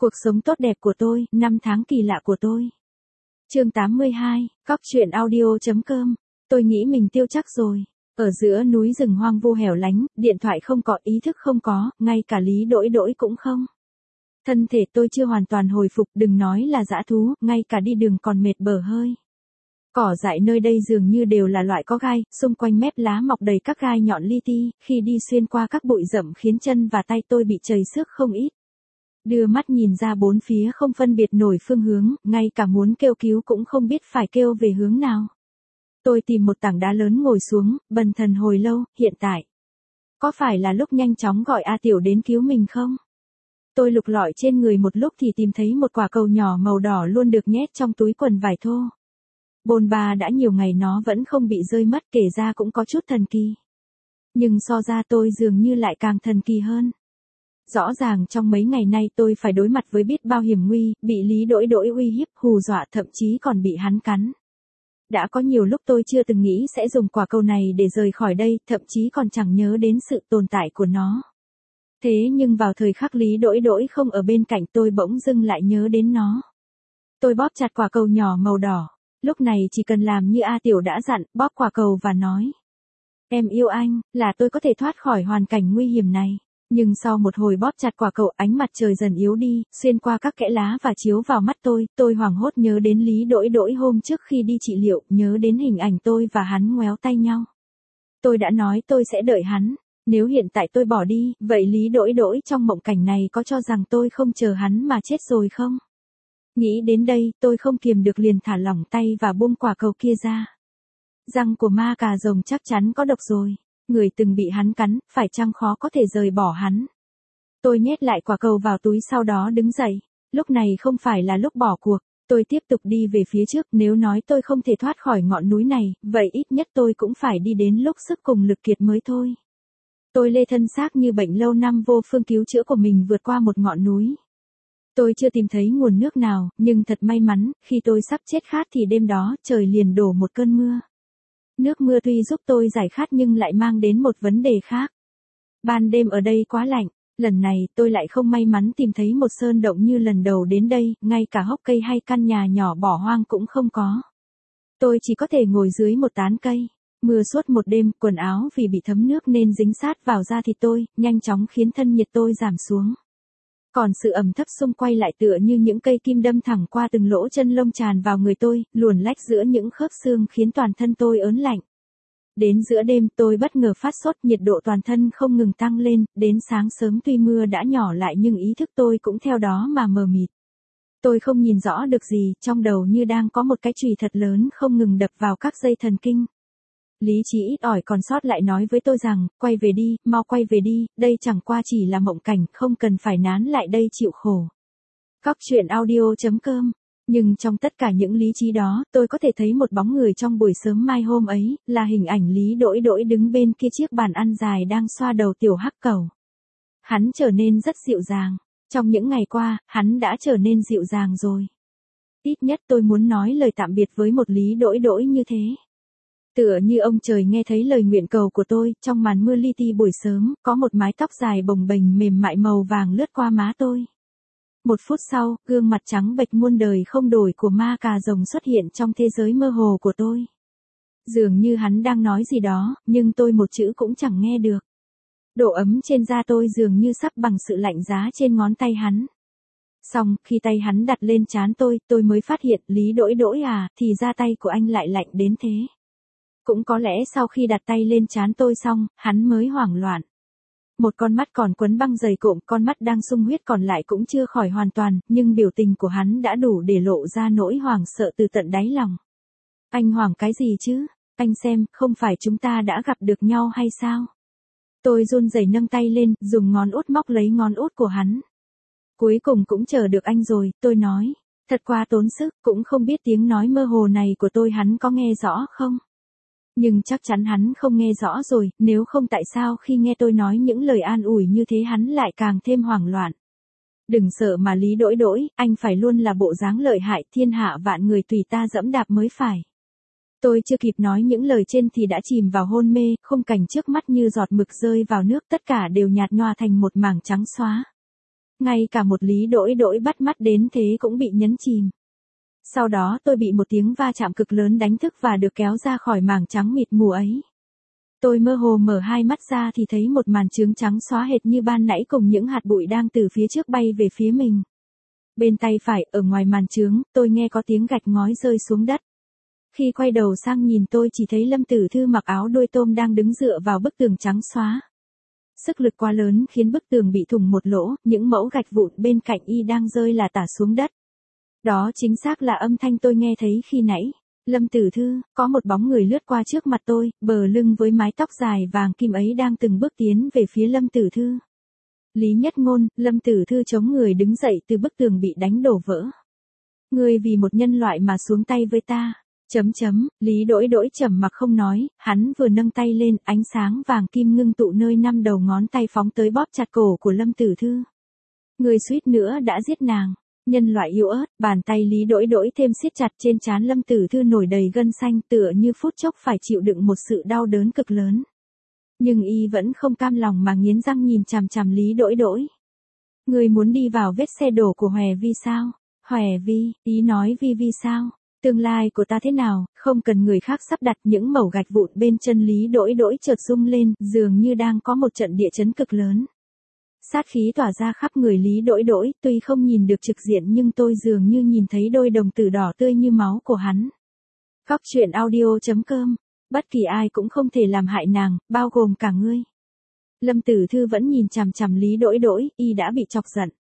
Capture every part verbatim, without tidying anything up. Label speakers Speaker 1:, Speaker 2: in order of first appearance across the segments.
Speaker 1: Cuộc sống tốt đẹp của tôi, năm tháng kỳ lạ của tôi. Chương tám mươi hai, Cóc truyện audio chấm com. Tôi nghĩ mình tiêu chắc rồi. Ở giữa núi rừng hoang vu hẻo lánh, điện thoại không có, ý thức không có, ngay cả Lý Đỗi Đỗi cũng không. Thân thể tôi chưa hoàn toàn hồi phục, đừng nói là dã thú, ngay cả đi đường còn mệt bở hơi. Cỏ dại nơi đây dường như đều là loại có gai, xung quanh mép lá mọc đầy các gai nhọn li ti, khi đi xuyên qua các bụi rậm khiến chân và tay tôi bị trầy xước không ít. Đưa mắt nhìn ra bốn phía không phân biệt nổi phương hướng, ngay cả muốn kêu cứu cũng không biết phải kêu về hướng nào. Tôi tìm một tảng đá lớn ngồi xuống, bần thần hồi lâu, hiện tại. Có phải là lúc nhanh chóng gọi A Tiểu đến cứu mình không? Tôi lục lọi trên người một lúc thì tìm thấy một quả cầu nhỏ màu đỏ luôn được nhét trong túi quần vải thô. Bồn ba đã nhiều ngày nó vẫn không bị rơi mất, kể ra cũng có chút thần kỳ. Nhưng so ra tôi dường như lại càng thần kỳ hơn. Rõ ràng trong mấy ngày nay tôi phải đối mặt với biết bao hiểm nguy, bị Lý Đỗi Đỗi uy hiếp, hù dọa, thậm chí còn bị hắn cắn. Đã có nhiều lúc tôi chưa từng nghĩ sẽ dùng quả cầu này để rời khỏi đây, thậm chí còn chẳng nhớ đến sự tồn tại của nó. Thế nhưng vào thời khắc Lý Đỗi Đỗi không ở bên cạnh tôi bỗng dưng lại nhớ đến nó. Tôi bóp chặt quả cầu nhỏ màu đỏ. Lúc này chỉ cần làm như A Tiểu đã dặn, bóp quả cầu và nói. Em yêu anh, là tôi có thể thoát khỏi hoàn cảnh nguy hiểm này. Nhưng sau một hồi bóp chặt quả cầu, ánh mặt trời dần yếu đi, xuyên qua các kẽ lá và chiếu vào mắt tôi, tôi hoảng hốt nhớ đến Lý Đỗi Đỗi hôm trước khi đi trị liệu, nhớ đến hình ảnh tôi và hắn ngoéo tay nhau. Tôi đã nói tôi sẽ đợi hắn, nếu hiện tại tôi bỏ đi, vậy Lý Đỗi Đỗi trong mộng cảnh này có cho rằng tôi không chờ hắn mà chết rồi không? Nghĩ đến đây, tôi không kiềm được liền thả lỏng tay và buông quả cầu kia ra. Răng của ma cà rồng chắc chắn có độc rồi. Người từng bị hắn cắn, phải chăng khó có thể rời bỏ hắn. Tôi nhét lại quả cầu vào túi sau đó đứng dậy. Lúc này không phải là lúc bỏ cuộc. Tôi tiếp tục đi về phía trước, nếu nói tôi không thể thoát khỏi ngọn núi này, vậy ít nhất tôi cũng phải đi đến lúc sức cùng lực kiệt mới thôi. Tôi lê thân xác như bệnh lâu năm vô phương cứu chữa của mình vượt qua một ngọn núi. Tôi chưa tìm thấy nguồn nước nào, nhưng thật may mắn, khi tôi sắp chết khát thì đêm đó, trời liền đổ một cơn mưa. Nước mưa tuy giúp tôi giải khát nhưng lại mang đến một vấn đề khác. Ban đêm ở đây quá lạnh, lần này tôi lại không may mắn tìm thấy một sơn động như lần đầu đến đây, ngay cả hốc cây hay căn nhà nhỏ bỏ hoang cũng không có. Tôi chỉ có thể ngồi dưới một tán cây. Mưa suốt một đêm, quần áo vì bị thấm nước nên dính sát vào da thịt tôi, nhanh chóng khiến thân nhiệt tôi giảm xuống. Còn sự ẩm thấp xung quanh lại tựa như những cây kim đâm thẳng qua từng lỗ chân lông tràn vào người tôi, luồn lách giữa những khớp xương khiến toàn thân tôi ớn lạnh. Đến giữa đêm tôi bất ngờ phát sốt, nhiệt độ toàn thân không ngừng tăng lên, đến sáng sớm tuy mưa đã nhỏ lại nhưng ý thức tôi cũng theo đó mà mờ mịt. Tôi không nhìn rõ được gì, trong đầu như đang có một cái chùy thật lớn không ngừng đập vào các dây thần kinh. Lý trí ít ỏi còn sót lại nói với tôi rằng, quay về đi, mau quay về đi, đây chẳng qua chỉ là mộng cảnh, không cần phải nán lại đây chịu khổ. Cóc truyện audio chấm com. Nhưng trong tất cả những lý trí đó, tôi có thể thấy một bóng người trong buổi sớm mai hôm ấy, là hình ảnh Lý Đỗi Đỗi đứng bên kia chiếc bàn ăn dài đang xoa đầu tiểu hắc cẩu. Hắn trở nên rất dịu dàng. Trong những ngày qua, hắn đã trở nên dịu dàng rồi. Ít nhất tôi muốn nói lời tạm biệt với một Lý Đỗi Đỗi như thế. Tựa như ông trời nghe thấy lời nguyện cầu của tôi, trong màn mưa li ti buổi sớm, có một mái tóc dài bồng bềnh mềm mại màu vàng lướt qua má tôi. Một phút sau, gương mặt trắng bệch muôn đời không đổi của ma cà rồng xuất hiện trong thế giới mơ hồ của tôi. Dường như hắn đang nói gì đó, nhưng tôi một chữ cũng chẳng nghe được. Độ ấm trên da tôi dường như sắp bằng sự lạnh giá trên ngón tay hắn. Xong, khi tay hắn đặt lên trán tôi, tôi mới phát hiện, Lý Đỗi Đỗi à, thì da tay của anh lại lạnh đến thế. Cũng có lẽ sau khi đặt tay lên trán tôi xong, hắn mới hoảng loạn. Một con mắt còn quấn băng dày cộm, con mắt đang sung huyết còn lại cũng chưa khỏi hoàn toàn, nhưng biểu tình của hắn đã đủ để lộ ra nỗi hoảng sợ từ tận đáy lòng. Anh hoảng cái gì chứ? Anh xem, không phải chúng ta đã gặp được nhau hay sao? Tôi run rẩy nâng tay lên, dùng ngón út móc lấy ngón út của hắn. Cuối cùng cũng chờ được anh rồi, tôi nói. Thật quá tốn sức, cũng không biết tiếng nói mơ hồ này của tôi hắn có nghe rõ không? Nhưng chắc chắn hắn không nghe rõ rồi, nếu không tại sao khi nghe tôi nói những lời an ủi như thế hắn lại càng thêm hoảng loạn. Đừng sợ mà Lý Đỗi Đỗi, anh phải luôn là bộ dáng lợi hại, thiên hạ vạn người tùy ta dẫm đạp mới phải. Tôi chưa kịp nói những lời trên thì đã chìm vào hôn mê, khung cảnh trước mắt như giọt mực rơi vào nước, tất cả đều nhạt nhòa thành một mảng trắng xóa. Ngay cả một Lý Đỗi Đỗi bắt mắt đến thế cũng bị nhấn chìm. Sau đó tôi bị một tiếng va chạm cực lớn đánh thức và được kéo ra khỏi màng trắng mịt mù ấy. Tôi mơ hồ mở hai mắt ra thì thấy một màn chướng trắng xóa hệt như ban nãy cùng những hạt bụi đang từ phía trước bay về phía mình. Bên tay phải, ở ngoài màn chướng, tôi nghe có tiếng gạch ngói rơi xuống đất. Khi quay đầu sang nhìn tôi chỉ thấy Lâm Tử Thư mặc áo đuôi tôm đang đứng dựa vào bức tường trắng xóa. Sức lực quá lớn khiến bức tường bị thủng một lỗ, những mẫu gạch vụn bên cạnh y đang rơi là tả xuống đất. Đó chính xác là âm thanh tôi nghe thấy khi nãy. Lâm Tử Thư, có một bóng người lướt qua trước mặt tôi, bờ lưng với mái tóc dài vàng kim ấy đang từng bước tiến về phía Lâm Tử Thư. Lý Nhất Ngôn, Lâm Tử Thư chống người đứng dậy từ bức tường bị đánh đổ vỡ. Ngươi vì một nhân loại mà xuống tay với ta. Chấm chấm, Lý Đỗi Đỗi trầm mặc không nói, hắn vừa nâng tay lên, ánh sáng vàng kim ngưng tụ nơi năm đầu ngón tay phóng tới bóp chặt cổ của Lâm Tử Thư. Ngươi suýt nữa đã giết nàng. Nhân loại yếu ớt, bàn tay Lý Đỗi Đỗi thêm siết chặt trên trán Lâm Tử Thư nổi đầy gân xanh tựa như phút chốc phải chịu đựng một sự đau đớn cực lớn. Nhưng y vẫn không cam lòng mà nghiến răng nhìn chằm chằm Lý Đỗi Đỗi. Ngươi muốn đi vào vết xe đổ của Hòe Vi sao? Hòe Vi, ý nói Vi Vi sao? Tương lai của ta thế nào, không cần người khác sắp đặt. Những mẩu gạch vụn bên chân Lý Đỗi Đỗi chợt rung lên, dường như đang có một trận địa chấn cực lớn. Sát khí tỏa ra khắp người Lý Đỗi Đỗi, tuy không nhìn được trực diện nhưng tôi dường như nhìn thấy đôi đồng tử đỏ tươi như máu của hắn. Góc truyện audio chấm com, bất kỳ ai cũng không thể làm hại nàng, bao gồm cả ngươi. Lâm Tử Thư vẫn nhìn chằm chằm Lý Đỗi Đỗi, y đã bị chọc giận.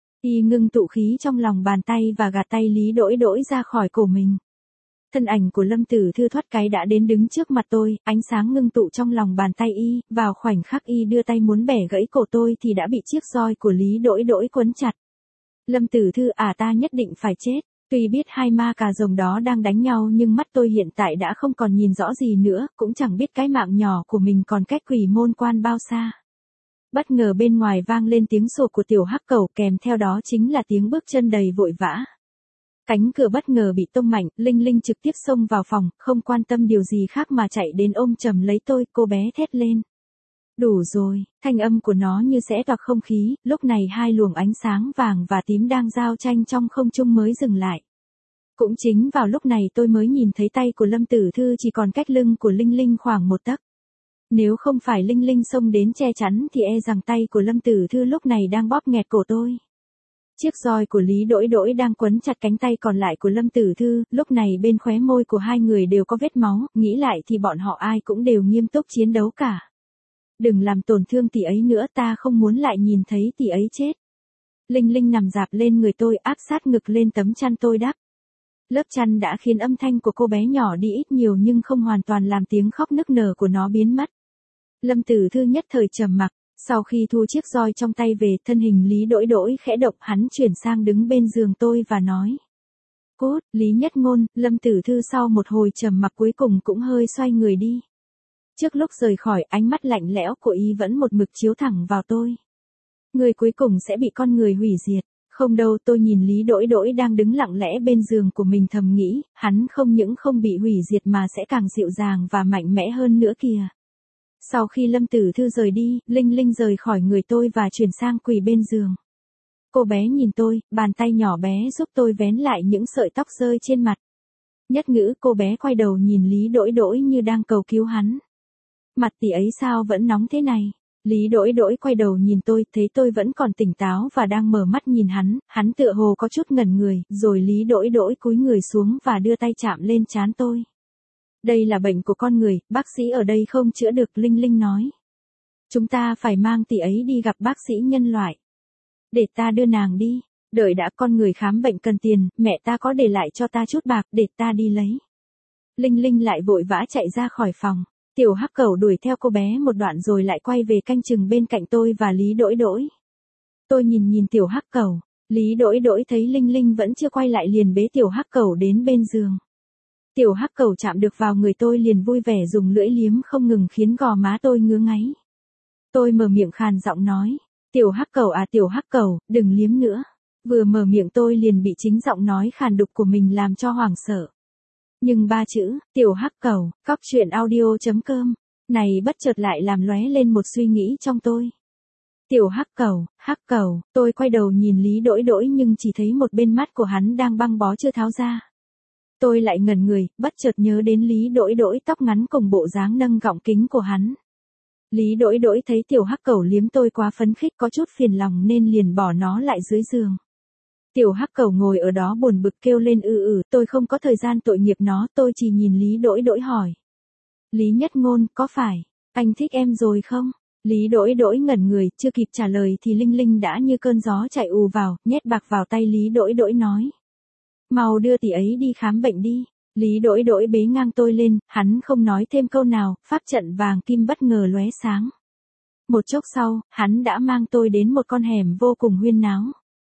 Speaker 1: Y ngưng tụ khí trong lòng bàn tay và gạt tay Lý Đỗi Đỗi ra khỏi cổ mình. Thân ảnh của Lâm Tử Thư thoát cái đã đến đứng trước mặt tôi, ánh sáng ngưng tụ trong lòng bàn tay y, vào khoảnh khắc y đưa tay muốn bẻ gãy cổ tôi thì đã bị chiếc roi của Lý Đỗi Đỗi quấn chặt. Lâm Tử Thư à, ta nhất định phải chết. Tuy biết hai ma cà rồng đó đang đánh nhau nhưng mắt tôi hiện tại đã không còn nhìn rõ gì nữa, cũng chẳng biết cái mạng nhỏ của mình còn cách quỷ môn quan bao xa. Bất ngờ bên ngoài vang lên tiếng sột của tiểu hắc cẩu, kèm theo đó chính là tiếng bước chân đầy vội vã. Cánh cửa bất ngờ bị tông mạnh, Linh Linh trực tiếp xông vào phòng, không quan tâm điều gì khác mà chạy đến ôm chầm lấy tôi, cô bé thét lên. Đủ rồi, thanh âm của nó như xé toạc không khí, lúc này hai luồng ánh sáng vàng và tím đang giao tranh trong không trung mới dừng lại. Cũng chính vào lúc này tôi mới nhìn thấy tay của Lâm Tử Thư chỉ còn cách lưng của Linh Linh khoảng một tấc. Nếu không phải Linh Linh xông đến che chắn thì e rằng tay của Lâm Tử Thư lúc này đang bóp nghẹt cổ tôi. Chiếc roi của Lý Đỗi Đỗi đang quấn chặt cánh tay còn lại của Lâm Tử Thư, lúc này bên khóe môi của hai người đều có vết máu, nghĩ lại thì bọn họ ai cũng đều nghiêm túc chiến đấu cả. Đừng làm tổn thương tỷ ấy nữa, ta không muốn lại nhìn thấy tỷ ấy chết. Linh Linh nằm dạp lên người tôi, áp sát ngực lên tấm chăn tôi đắp. Lớp chăn đã khiến âm thanh của cô bé nhỏ đi ít nhiều nhưng không hoàn toàn làm tiếng khóc nức nở của nó biến mất. Lâm Tử Thư nhất thời trầm mặc, sau khi thu chiếc roi trong tay về, thân hình Lý Đỗi Đỗi khẽ động, hắn chuyển sang đứng bên giường tôi và nói. Cút, Lý Nhất Ngôn. Lâm Tử Thư sau một hồi trầm mặc cuối cùng cũng hơi xoay người đi. Trước lúc rời khỏi, ánh mắt lạnh lẽo của y vẫn một mực chiếu thẳng vào tôi. Người cuối cùng sẽ bị con người hủy diệt. Không đâu, tôi nhìn Lý Đỗi Đỗi đang đứng lặng lẽ bên giường của mình thầm nghĩ, hắn không những không bị hủy diệt mà sẽ càng dịu dàng và mạnh mẽ hơn nữa kìa. Sau khi Lâm Tử Thư rời đi, Linh Linh rời khỏi người tôi và chuyển sang quỳ bên giường. Cô bé nhìn tôi, bàn tay nhỏ bé giúp tôi vén lại những sợi tóc rơi trên mặt. Nhất ngữ, cô bé quay đầu nhìn Lý Đỗi Đỗi như đang cầu cứu hắn. Mặt tỷ ấy sao vẫn nóng thế này? Lý Đỗi Đỗi quay đầu nhìn tôi, thấy tôi vẫn còn tỉnh táo và đang mở mắt nhìn hắn, hắn tựa hồ có chút ngẩn người, rồi Lý Đỗi Đỗi cúi người xuống và đưa tay chạm lên trán tôi. Đây là bệnh của con người, bác sĩ ở đây không chữa được, Linh Linh nói. Chúng ta phải mang tỷ ấy đi gặp bác sĩ nhân loại. Để ta đưa nàng đi. Đợi đã, con người khám bệnh cần tiền, mẹ ta có để lại cho ta chút bạc, để ta đi lấy. Linh Linh lại vội vã chạy ra khỏi phòng. Tiểu hắc cẩu đuổi theo cô bé một đoạn rồi lại quay về canh chừng bên cạnh tôi và Lý Đỗi Đỗi. Tôi nhìn nhìn tiểu hắc cẩu, Lý Đỗi Đỗi thấy Linh Linh vẫn chưa quay lại liền bế tiểu hắc cẩu đến bên giường. Tiểu hắc cẩu chạm được vào người tôi liền vui vẻ dùng lưỡi liếm không ngừng khiến gò má tôi ngứa ngáy. Tôi mở miệng khàn giọng nói, tiểu hắc cẩu à tiểu hắc cẩu, đừng liếm nữa. Vừa mở miệng tôi liền bị chính giọng nói khàn đục của mình làm cho hoảng sợ. Nhưng ba chữ, tiểu hắc cẩu, góc truyện audio chấm com, này bất chợt lại làm lóe lên một suy nghĩ trong tôi. Tiểu hắc cẩu, hắc cẩu, tôi quay đầu nhìn Lý Đỗi Đỗi nhưng chỉ thấy một bên mắt của hắn đang băng bó chưa tháo ra. Tôi lại ngẩn người, bất chợt nhớ đến Lý Đỗi Đỗi tóc ngắn cùng bộ dáng nâng gọng kính của hắn. Lý Đỗi Đỗi thấy tiểu hắc cẩu liếm tôi quá phấn khích có chút phiền lòng nên liền bỏ nó lại dưới giường. Tiểu hắc cẩu ngồi ở đó buồn bực kêu lên ư ử, tôi không có thời gian tội nghiệp nó, tôi chỉ nhìn Lý Đỗi Đỗi hỏi. Lý Nhất Ngôn, có phải, anh thích em rồi không? Lý Đỗi Đỗi ngẩn người, chưa kịp trả lời thì Linh Linh đã như cơn gió chạy ù vào, nhét bạc vào tay Lý Đỗi Đỗi nói. Mau đưa tỷ ấy đi khám bệnh đi. Lý Đỗi Đỗi bế ngang tôi lên, hắn không nói thêm câu nào, pháp trận vàng kim bất ngờ lóe sáng. Một chốc sau, hắn đã mang tôi đến một con hẻm vô cùng huyên náo.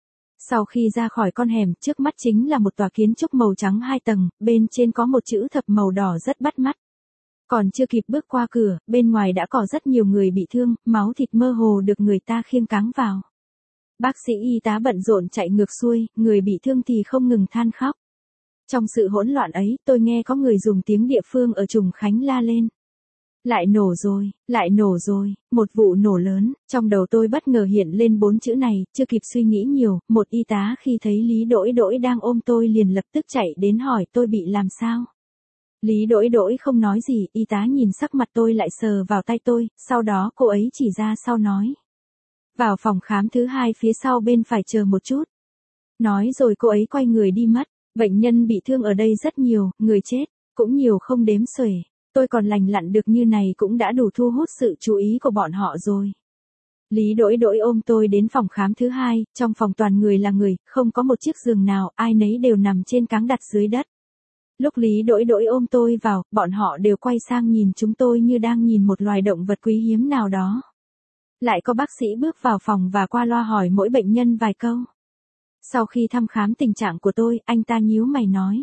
Speaker 1: Sau khi ra khỏi con hẻm, trước mắt chính là một tòa kiến trúc màu trắng hai tầng, bên trên có một chữ thập màu đỏ rất bắt mắt. Còn chưa kịp bước qua cửa, bên ngoài đã có rất nhiều người bị thương, máu thịt mơ hồ được người ta khiêng cáng vào. Bác sĩ y tá bận rộn chạy ngược xuôi, người bị thương thì không ngừng than khóc. Trong sự hỗn loạn ấy, tôi nghe có người dùng tiếng địa phương ở Trùng Khánh la lên. Lại nổ rồi, lại nổ rồi, một vụ nổ lớn, trong đầu tôi bất ngờ hiện lên bốn chữ này, chưa kịp suy nghĩ nhiều, một y tá khi thấy Lý Đỗi Đỗi đang ôm tôi liền lập tức chạy đến hỏi tôi bị làm sao. Lý Đỗi Đỗi không nói gì, y tá nhìn sắc mặt tôi lại sờ vào tay tôi, sau đó cô ấy chỉ ra sau nói. Vào phòng khám thứ hai phía sau bên phải chờ một chút. Nói rồi cô ấy quay người đi mất, bệnh nhân bị thương ở đây rất nhiều, người chết, cũng nhiều không đếm xuể. Tôi còn lành lặn được như này cũng đã đủ thu hút sự chú ý của bọn họ rồi. Lý Đỗi Đỗi ôm tôi đến phòng khám thứ hai, trong phòng toàn người là người, không có một chiếc giường nào, ai nấy đều nằm trên cáng đặt dưới đất. Lúc Lý Đỗi Đỗi ôm tôi vào, bọn họ đều quay sang nhìn chúng tôi như đang nhìn một loài động vật quý hiếm nào đó. Lại có bác sĩ bước vào phòng và qua loa hỏi mỗi bệnh nhân vài câu. Sau khi thăm khám tình trạng của tôi, anh ta nhíu mày nói.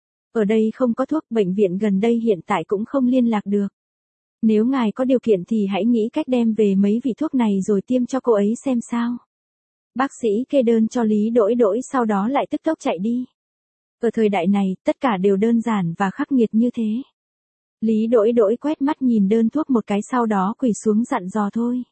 Speaker 1: Ở đây không có thuốc, bệnh viện gần đây hiện tại cũng không liên lạc được. Nếu ngài có điều kiện thì hãy nghĩ cách đem về mấy vị thuốc này rồi tiêm cho cô ấy xem sao. Bác sĩ kê đơn cho Lý Đỗi Đỗi sau đó lại tức tốc chạy đi. Ở thời đại này, tất cả đều đơn giản và khắc nghiệt như thế. Lý Đỗi Đỗi quét mắt nhìn đơn thuốc một cái sau đó quỳ xuống dặn dò thôi.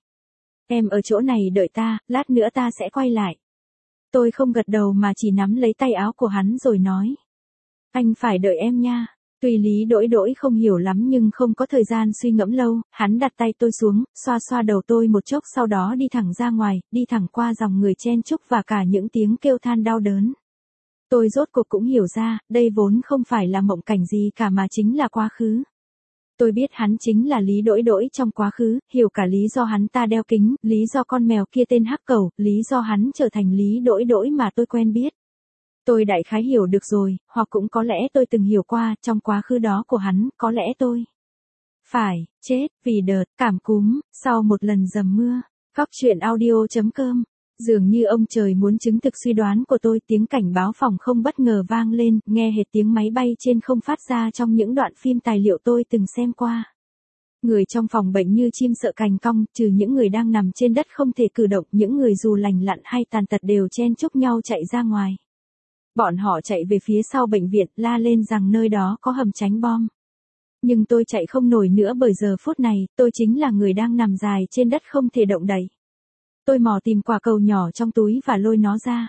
Speaker 1: Em ở chỗ này đợi ta, lát nữa ta sẽ quay lại. Tôi không gật đầu mà chỉ nắm lấy tay áo của hắn rồi nói. Anh phải đợi em nha. Tuy Lý Đỗi Đỗi không hiểu lắm nhưng không có thời gian suy ngẫm lâu, hắn đặt tay tôi xuống, xoa xoa đầu tôi một chốc sau đó đi thẳng ra ngoài, đi thẳng qua dòng người chen chúc và cả những tiếng kêu than đau đớn. Tôi rốt cuộc cũng hiểu ra, đây vốn không phải là mộng cảnh gì cả mà chính là quá khứ. Tôi biết hắn chính là Lý Đỗi Đỗi trong quá khứ, hiểu cả lý do hắn ta đeo kính, lý do con mèo kia tên Hắc Cẩu, lý do hắn trở thành Lý Đỗi Đỗi mà tôi quen biết. Tôi đại khái hiểu được rồi, hoặc cũng có lẽ tôi từng hiểu qua, trong quá khứ đó của hắn, có lẽ tôi phải chết vì đợt cảm cúm sau một lần dầm mưa. Cóc truyện audio chấm com. Dường như ông trời muốn chứng thực suy đoán của tôi, tiếng cảnh báo phòng không bất ngờ vang lên, nghe hệt tiếng máy bay trên không phát ra trong những đoạn phim tài liệu tôi từng xem qua. Người trong phòng bệnh như chim sợ cành cong, trừ những người đang nằm trên đất không thể cử động, những người dù lành lặn hay tàn tật đều chen chúc nhau chạy ra ngoài. Bọn họ chạy về phía sau bệnh viện, la lên rằng nơi đó có hầm tránh bom. Nhưng tôi chạy không nổi nữa bởi giờ phút này, tôi chính là người đang nằm dài trên đất không thể động đậy. Tôi mò tìm quả cầu nhỏ trong túi và lôi nó ra.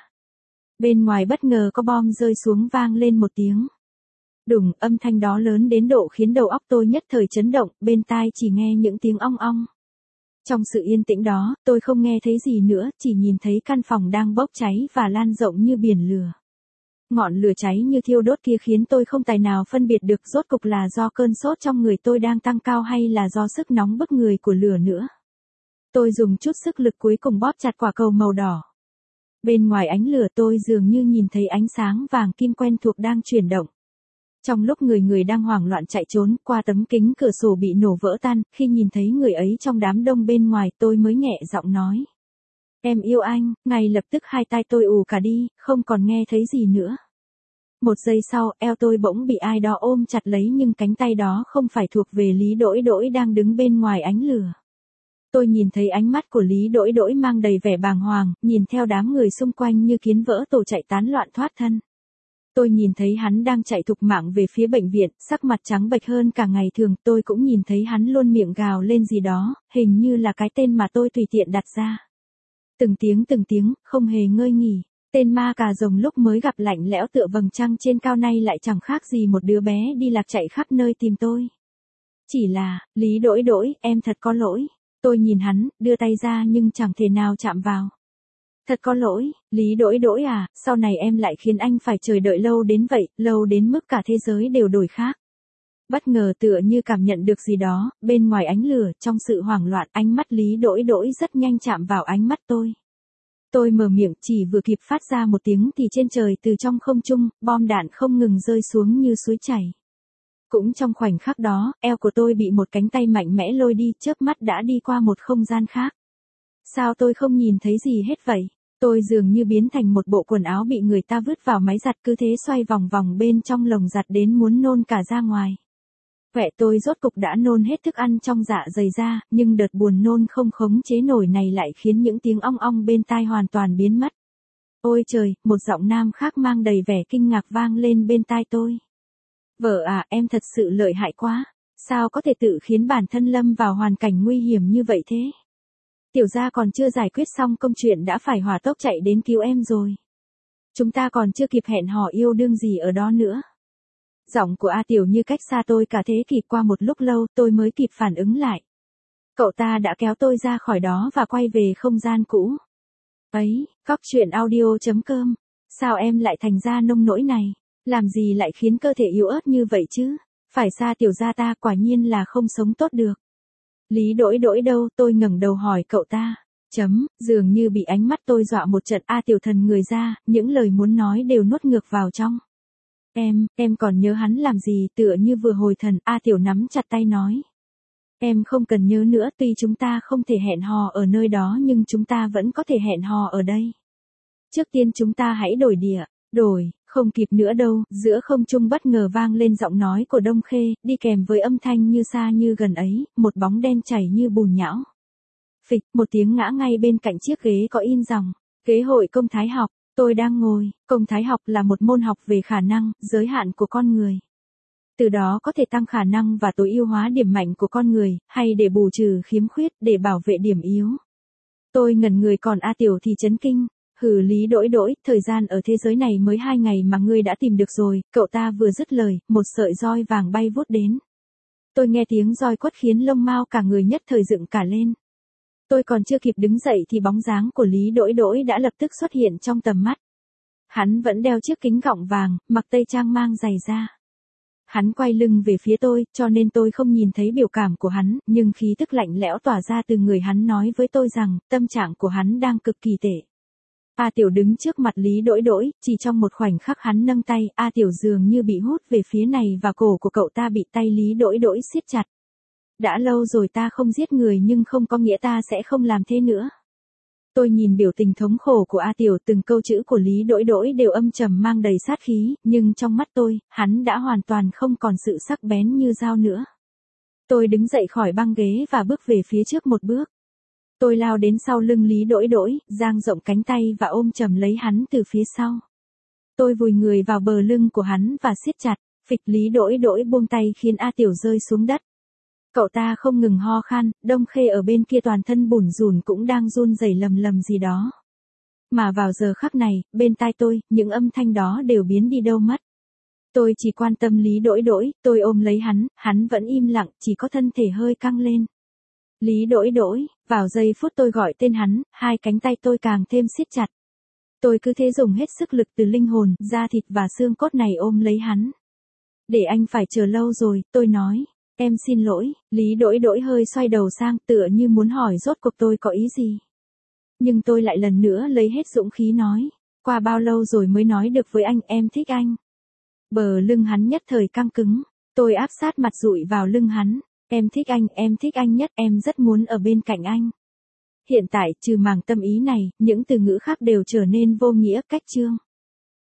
Speaker 1: Bên ngoài bất ngờ có bom rơi xuống vang lên một tiếng. Đùng, âm thanh đó lớn đến độ khiến đầu óc tôi nhất thời chấn động, bên tai chỉ nghe những tiếng ong ong. Trong sự yên tĩnh đó, tôi không nghe thấy gì nữa, chỉ nhìn thấy căn phòng đang bốc cháy và lan rộng như biển lửa. Ngọn lửa cháy như thiêu đốt kia khiến tôi không tài nào phân biệt được rốt cục là do cơn sốt trong người tôi đang tăng cao hay là do sức nóng bức người của lửa nữa. Tôi dùng chút sức lực cuối cùng bóp chặt quả cầu màu đỏ. Bên ngoài ánh lửa tôi dường như nhìn thấy ánh sáng vàng kim quen thuộc đang chuyển động. Trong lúc người người đang hoảng loạn chạy trốn, qua tấm kính cửa sổ bị nổ vỡ tan, khi nhìn thấy người ấy trong đám đông bên ngoài tôi mới nhẹ giọng nói. Em yêu anh, ngay lập tức hai tai tôi ù cả đi, không còn nghe thấy gì nữa. Một giây sau, eo tôi bỗng bị ai đó ôm chặt lấy nhưng cánh tay đó không phải thuộc về Lý Đỗi Đỗi đang đứng bên ngoài ánh lửa. Tôi nhìn thấy ánh mắt của Lý Đỗi Đỗi mang đầy vẻ bàng hoàng, nhìn theo đám người xung quanh như kiến vỡ tổ chạy tán loạn thoát thân. Tôi nhìn thấy hắn đang chạy thục mạng về phía bệnh viện, sắc mặt trắng bệch hơn cả ngày thường, tôi cũng nhìn thấy hắn luôn miệng gào lên gì đó, hình như là cái tên mà tôi tùy tiện đặt ra. Từng tiếng từng tiếng, không hề ngơi nghỉ. Tên ma cà rồng lúc mới gặp lạnh lẽo tựa vầng trăng trên cao nay lại chẳng khác gì một đứa bé đi lạc chạy khắp nơi tìm tôi. Chỉ là, Lý Đỗi Đỗi, em thật có lỗi. Tôi nhìn hắn, đưa tay ra nhưng chẳng thể nào chạm vào. Thật có lỗi, Lý Đỗi Đỗi à, sau này em lại khiến anh phải chờ đợi lâu đến vậy, lâu đến mức cả thế giới đều đổi khác. Bất ngờ tựa như cảm nhận được gì đó, bên ngoài ánh lửa, trong sự hoảng loạn, ánh mắt Lý Đỗi Đỗi rất nhanh chạm vào ánh mắt tôi. Tôi mở miệng, chỉ vừa kịp phát ra một tiếng thì trên trời từ trong không trung, bom đạn không ngừng rơi xuống như suối chảy. Cũng trong khoảnh khắc đó, eo của tôi bị một cánh tay mạnh mẽ lôi đi, chớp mắt đã đi qua một không gian khác. Sao tôi không nhìn thấy gì hết vậy? Tôi dường như biến thành một bộ quần áo bị người ta vứt vào máy giặt, cứ thế xoay vòng vòng bên trong lồng giặt đến muốn nôn cả ra ngoài. Vậy tôi rốt cục đã nôn hết thức ăn trong dạ dày ra, nhưng đợt buồn nôn không khống chế nổi này lại khiến những tiếng ong ong bên tai hoàn toàn biến mất. Ôi trời, một giọng nam khác mang đầy vẻ kinh ngạc vang lên bên tai tôi. Vợ à, em thật sự lợi hại quá, sao có thể tự khiến bản thân lâm vào hoàn cảnh nguy hiểm như vậy thế? Tiểu gia còn chưa giải quyết xong công chuyện đã phải hỏa tốc chạy đến cứu em rồi. Chúng ta còn chưa kịp hẹn hò yêu đương gì ở đó nữa. Giọng của A Tiểu như cách xa tôi cả thế kỷ, qua một lúc lâu tôi mới kịp phản ứng lại. Cậu ta đã kéo tôi ra khỏi đó và quay về không gian cũ. Ấy, cóc truyện audio chấm com. Sao em lại thành ra nông nỗi này? Làm gì lại khiến cơ thể yếu ớt như vậy chứ? Phải xa Tiểu gia ta, quả nhiên là không sống tốt được. Lý Đỗi Đỗi đâu? Tôi ngẩng đầu hỏi cậu ta. Chấm, dường như bị ánh mắt tôi dọa một trận. A Tiểu thần người ra, những lời muốn nói đều nuốt ngược vào trong. Em, em còn nhớ hắn làm gì? Tựa như vừa hồi thần, A Tiểu nắm chặt tay nói. Em không cần nhớ nữa, tuy chúng ta không thể hẹn hò ở nơi đó nhưng chúng ta vẫn có thể hẹn hò ở đây. Trước tiên chúng ta hãy đổi địa. Đổi, không kịp nữa đâu, giữa không trung bất ngờ vang lên giọng nói của Đông Khê, đi kèm với âm thanh như xa như gần ấy, một bóng đen chảy như bùn nhão. Phịch, một tiếng ngã ngay bên cạnh chiếc ghế có in dòng, ghế hội công thái học. Tôi đang ngồi, công thái học là một môn học về khả năng, giới hạn của con người. Từ đó có thể tăng khả năng và tối ưu hóa điểm mạnh của con người, hay để bù trừ khiếm khuyết, để bảo vệ điểm yếu. Tôi ngẩn người, còn A Tiểu thì chấn kinh. Hừ, Lý Đỗi Đỗi, thời gian ở thế giới này mới hai ngày mà ngươi đã tìm được rồi. Cậu ta vừa dứt lời, một sợi roi vàng bay vút đến. Tôi nghe tiếng roi quất khiến lông mao cả người nhất thời dựng cả lên. Tôi còn chưa kịp đứng dậy thì bóng dáng của Lý Đỗi Đỗi đã lập tức xuất hiện trong tầm mắt. Hắn vẫn đeo chiếc kính gọng vàng, mặc tây trang mang giày da. Hắn quay lưng về phía tôi, cho nên tôi không nhìn thấy biểu cảm của hắn, nhưng khí tức lạnh lẽo tỏa ra từ người hắn nói với tôi rằng, tâm trạng của hắn đang cực kỳ tệ. A Tiểu đứng trước mặt Lý Đỗi Đỗi, chỉ trong một khoảnh khắc hắn nâng tay, A Tiểu dường như bị hút về phía này và cổ của cậu ta bị tay Lý Đỗi Đỗi siết chặt. Đã lâu rồi ta không giết người nhưng không có nghĩa ta sẽ không làm thế nữa. Tôi nhìn biểu tình thống khổ của A Tiểu, từng câu chữ của Lý Đỗi Đỗi đều âm trầm mang đầy sát khí, nhưng trong mắt tôi, hắn đã hoàn toàn không còn sự sắc bén như dao nữa. Tôi đứng dậy khỏi băng ghế và bước về phía trước một bước. Tôi lao đến sau lưng Lý Đỗi Đỗi, dang rộng cánh tay và ôm chầm lấy hắn từ phía sau. Tôi vùi người vào bờ lưng của hắn và siết chặt, phịch. Lý Đỗi Đỗi buông tay khiến A Tiểu rơi xuống đất. Cậu ta không ngừng ho khan, Đông Khê ở bên kia toàn thân bủn rủn cũng đang run rẩy lầm lầm gì đó. Mà vào giờ khắc này, bên tai tôi, những âm thanh đó đều biến đi đâu mất. Tôi chỉ quan tâm Lý Đỗi Đỗi, tôi ôm lấy hắn, hắn vẫn im lặng, chỉ có thân thể hơi căng lên. Lý Đỗi Đỗi, vào giây phút tôi gọi tên hắn, hai cánh tay tôi càng thêm siết chặt. Tôi cứ thế dùng hết sức lực từ linh hồn, da thịt và xương cốt này ôm lấy hắn. Để anh phải chờ lâu rồi, tôi nói. Em xin lỗi. Lý Đỗi Đỗi hơi xoay đầu sang, tựa như muốn hỏi rốt cuộc tôi có ý gì. Nhưng tôi lại lần nữa lấy hết dũng khí nói. Qua bao lâu rồi mới nói được với anh, em thích anh. Bờ lưng hắn nhất thời căng cứng. Tôi áp sát mặt dụi vào lưng hắn. Em thích anh, em thích anh nhất, em rất muốn ở bên cạnh anh. Hiện tại, trừ màng tâm ý này, những từ ngữ khác đều trở nên vô nghĩa, cách chương.